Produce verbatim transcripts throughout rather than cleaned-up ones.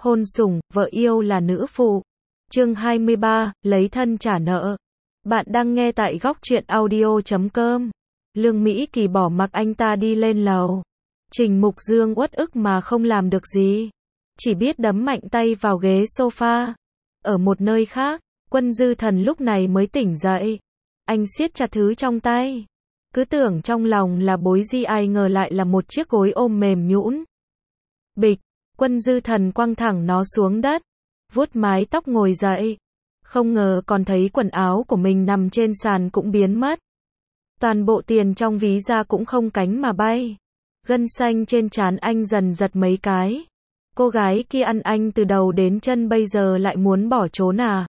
Hôn sủng, vợ yêu là nữ phụ. Chương hai mươi ba, lấy thân trả nợ. Bạn đang nghe tại góc truyện audio chấm com. Lương Mỹ Kỳ bỏ mặc anh ta đi lên lầu. Trình Mục Dương uất ức mà không làm được gì. Chỉ biết đấm mạnh tay vào ghế sofa. Ở một nơi khác, Quân Dư Thần lúc này mới tỉnh dậy. Anh siết chặt thứ trong tay. Cứ tưởng trong lòng là bối di, ai ngờ lại là một chiếc gối ôm mềm nhũn. Bịch, Quân Dư Thần quăng thẳng nó xuống đất. Vuốt mái tóc ngồi dậy. Không ngờ còn thấy quần áo của mình nằm trên sàn cũng biến mất. Toàn bộ tiền trong ví ra cũng không cánh mà bay. Gân xanh trên trán anh dần giật mấy cái. Cô gái kia ăn anh từ đầu đến chân, bây giờ lại muốn bỏ trốn à?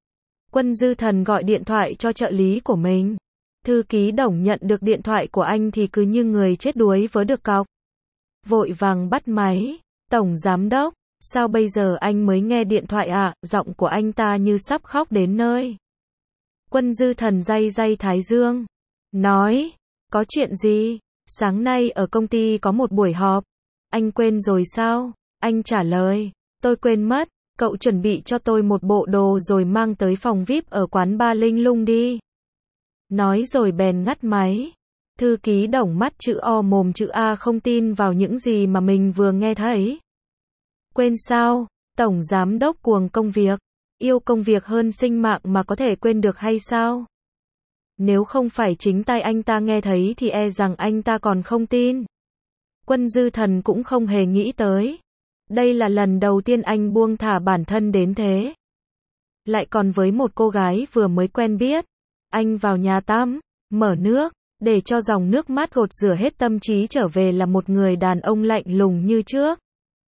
Quân Dư Thần gọi điện thoại cho trợ lý của mình. Thư ký Đồng nhận được điện thoại của anh thì cứ như người chết đuối vớ được cọc. Vội vàng bắt máy. Tổng giám đốc, sao bây giờ anh mới nghe điện thoại ạ? À? Giọng của anh ta như sắp khóc đến nơi. Quân Dư Thần day day thái dương. Nói, có chuyện gì? Sáng nay ở công ty có một buổi họp. Anh quên rồi sao? Anh trả lời, tôi quên mất, cậu chuẩn bị cho tôi một bộ đồ rồi mang tới phòng vi ai pi ở quán bar Linh Lung đi. Nói rồi bèn ngắt máy. Thư ký Đồng mắt chữ O mồm chữ A không tin vào những gì mà mình vừa nghe thấy. Quên sao? Tổng giám đốc cuồng công việc, yêu công việc hơn sinh mạng mà có thể quên được hay sao? Nếu không phải chính tai anh ta nghe thấy thì e rằng anh ta còn không tin. Quân Dư Thần cũng không hề nghĩ tới. Đây là lần đầu tiên anh buông thả bản thân đến thế. Lại còn với một cô gái vừa mới quen biết. Anh vào nhà tắm, mở nước, để cho dòng nước mát gột rửa hết tâm trí, trở về là một người đàn ông lạnh lùng như trước.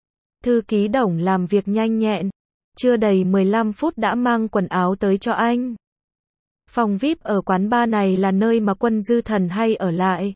Thư ký Đồng làm việc nhanh nhẹn. Chưa đầy mười lăm phút đã mang quần áo tới cho anh. Phòng vi ai pi ở quán bar này là nơi mà Quân Dư Thần hay ở lại.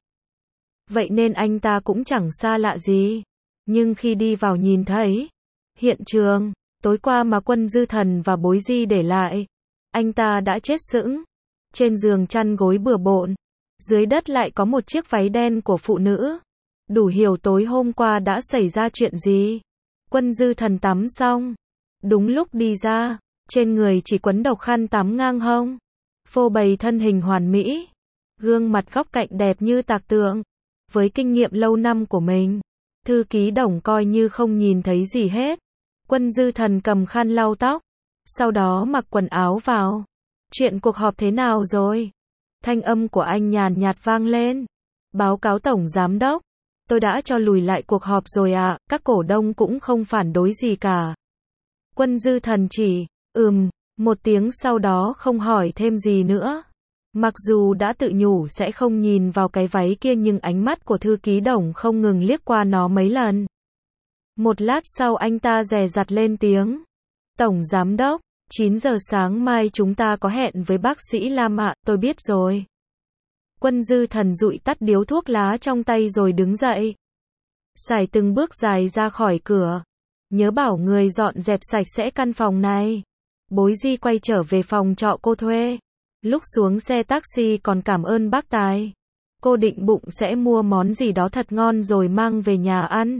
Vậy nên anh ta cũng chẳng xa lạ gì. Nhưng khi đi vào nhìn thấy hiện trường tối qua mà Quân Dư Thần và bối di để lại, anh ta đã chết sững. Trên giường chăn gối bừa bộn, dưới đất lại có một chiếc váy đen của phụ nữ. Đủ hiểu tối hôm qua đã xảy ra chuyện gì. Quân Dư Thần tắm xong, đúng lúc đi ra, trên người chỉ quấn độc khăn tắm ngang hông, phô bày thân hình hoàn mỹ, gương mặt góc cạnh đẹp như tạc tượng. Với kinh nghiệm lâu năm của mình, thư ký Đồng coi như không nhìn thấy gì hết. Quân Dư Thần cầm khăn lau tóc, sau đó mặc quần áo vào. Chuyện cuộc họp thế nào rồi? Thanh âm của anh nhàn nhạt vang lên. Báo cáo tổng giám đốc, tôi đã cho lùi lại cuộc họp rồi ạ, à, các cổ đông cũng không phản đối gì cả. Quân Dư Thần chỉ, ừm, một tiếng sau đó không hỏi thêm gì nữa. Mặc dù đã tự nhủ sẽ không nhìn vào cái váy kia nhưng ánh mắt của thư ký Đồng không ngừng liếc qua nó mấy lần. Một lát sau anh ta dè dặt lên tiếng. Tổng giám đốc, chín giờ sáng mai chúng ta có hẹn với bác sĩ Lam ạ, tôi biết rồi. Quân Dư Thần dụi tắt điếu thuốc lá trong tay rồi đứng dậy. Sải từng bước dài ra khỏi cửa. Nhớ bảo người dọn dẹp sạch sẽ căn phòng này. Bối di quay trở về phòng trọ cô thuê. Lúc xuống xe taxi còn cảm ơn bác Tài. Cô định bụng sẽ mua món gì đó thật ngon rồi mang về nhà ăn.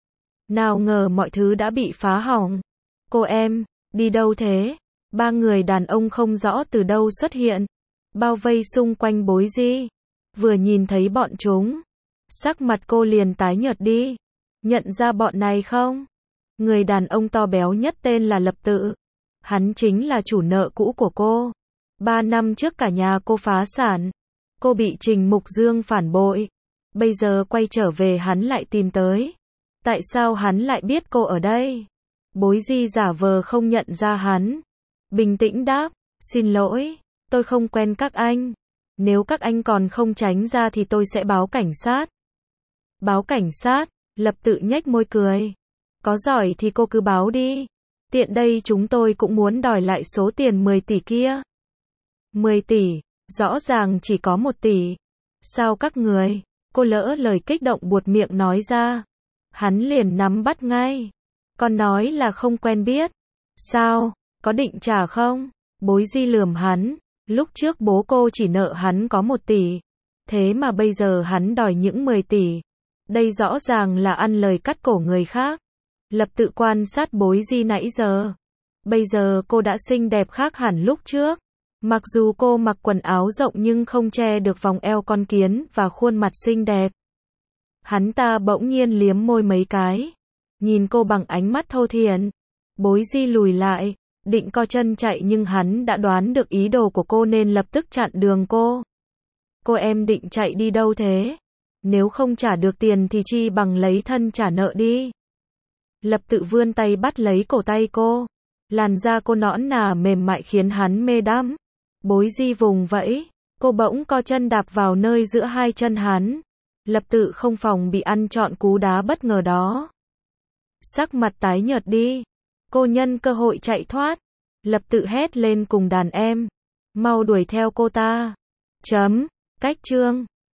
Nào ngờ mọi thứ đã bị phá hỏng. Cô em, đi đâu thế? Ba người đàn ông không rõ từ đâu xuất hiện, bao vây xung quanh bối di. Vừa nhìn thấy bọn chúng, sắc mặt cô liền tái nhợt đi. Nhận ra bọn này không? Người đàn ông to béo nhất tên là Lập Tự. Hắn chính là chủ nợ cũ của cô. Ba năm trước cả nhà cô phá sản. Cô bị Trình Mục Dương phản bội. Bây giờ quay trở về hắn lại tìm tới. Tại sao hắn lại biết cô ở đây? Bối di giả vờ không nhận ra hắn. Bình tĩnh đáp, xin lỗi, tôi không quen các anh. Nếu các anh còn không tránh ra thì tôi sẽ báo cảnh sát. Báo cảnh sát? Lập Tự nhếch môi cười. Có giỏi thì cô cứ báo đi. Tiện đây chúng tôi cũng muốn đòi lại số tiền mười tỷ kia. mười tỷ, rõ ràng chỉ có một tỷ. Sao các người? Cô lỡ lời kích động buột miệng nói ra. Hắn liền nắm bắt ngay. Con nói là không quen biết. Sao? Có định trả không? Bối di lườm hắn. Lúc trước bố cô chỉ nợ hắn có một tỷ. Thế mà bây giờ hắn đòi những mười tỷ. Đây rõ ràng là ăn lời cắt cổ người khác. Lập tự quan sát Bối Di nãy giờ. Bây giờ cô đã xinh đẹp khác hẳn lúc trước. Mặc dù cô mặc quần áo rộng nhưng không che được vòng eo con kiến và khuôn mặt xinh đẹp. Hắn ta bỗng nhiên liếm môi mấy cái. Nhìn cô bằng ánh mắt thô thiển. Bối Di lùi lại, định co chân chạy nhưng hắn đã đoán được ý đồ của cô nên lập tức chặn đường cô. Cô em định chạy đi đâu thế? Nếu không trả được tiền thì chi bằng lấy thân trả nợ đi. Lập tự vươn tay bắt lấy cổ tay cô. Làn da cô nõn nà mềm mại khiến hắn mê đắm. Bối Di vùng vẫy, cô bỗng co chân đạp vào nơi giữa hai chân hắn. Lập tự không phòng bị ăn trọn cú đá bất ngờ đó. Sắc mặt tái nhợt đi. Cô nhân cơ hội chạy thoát. Lập tự hét lên cùng đàn em. Mau đuổi theo cô ta. Chấm. Cách chương.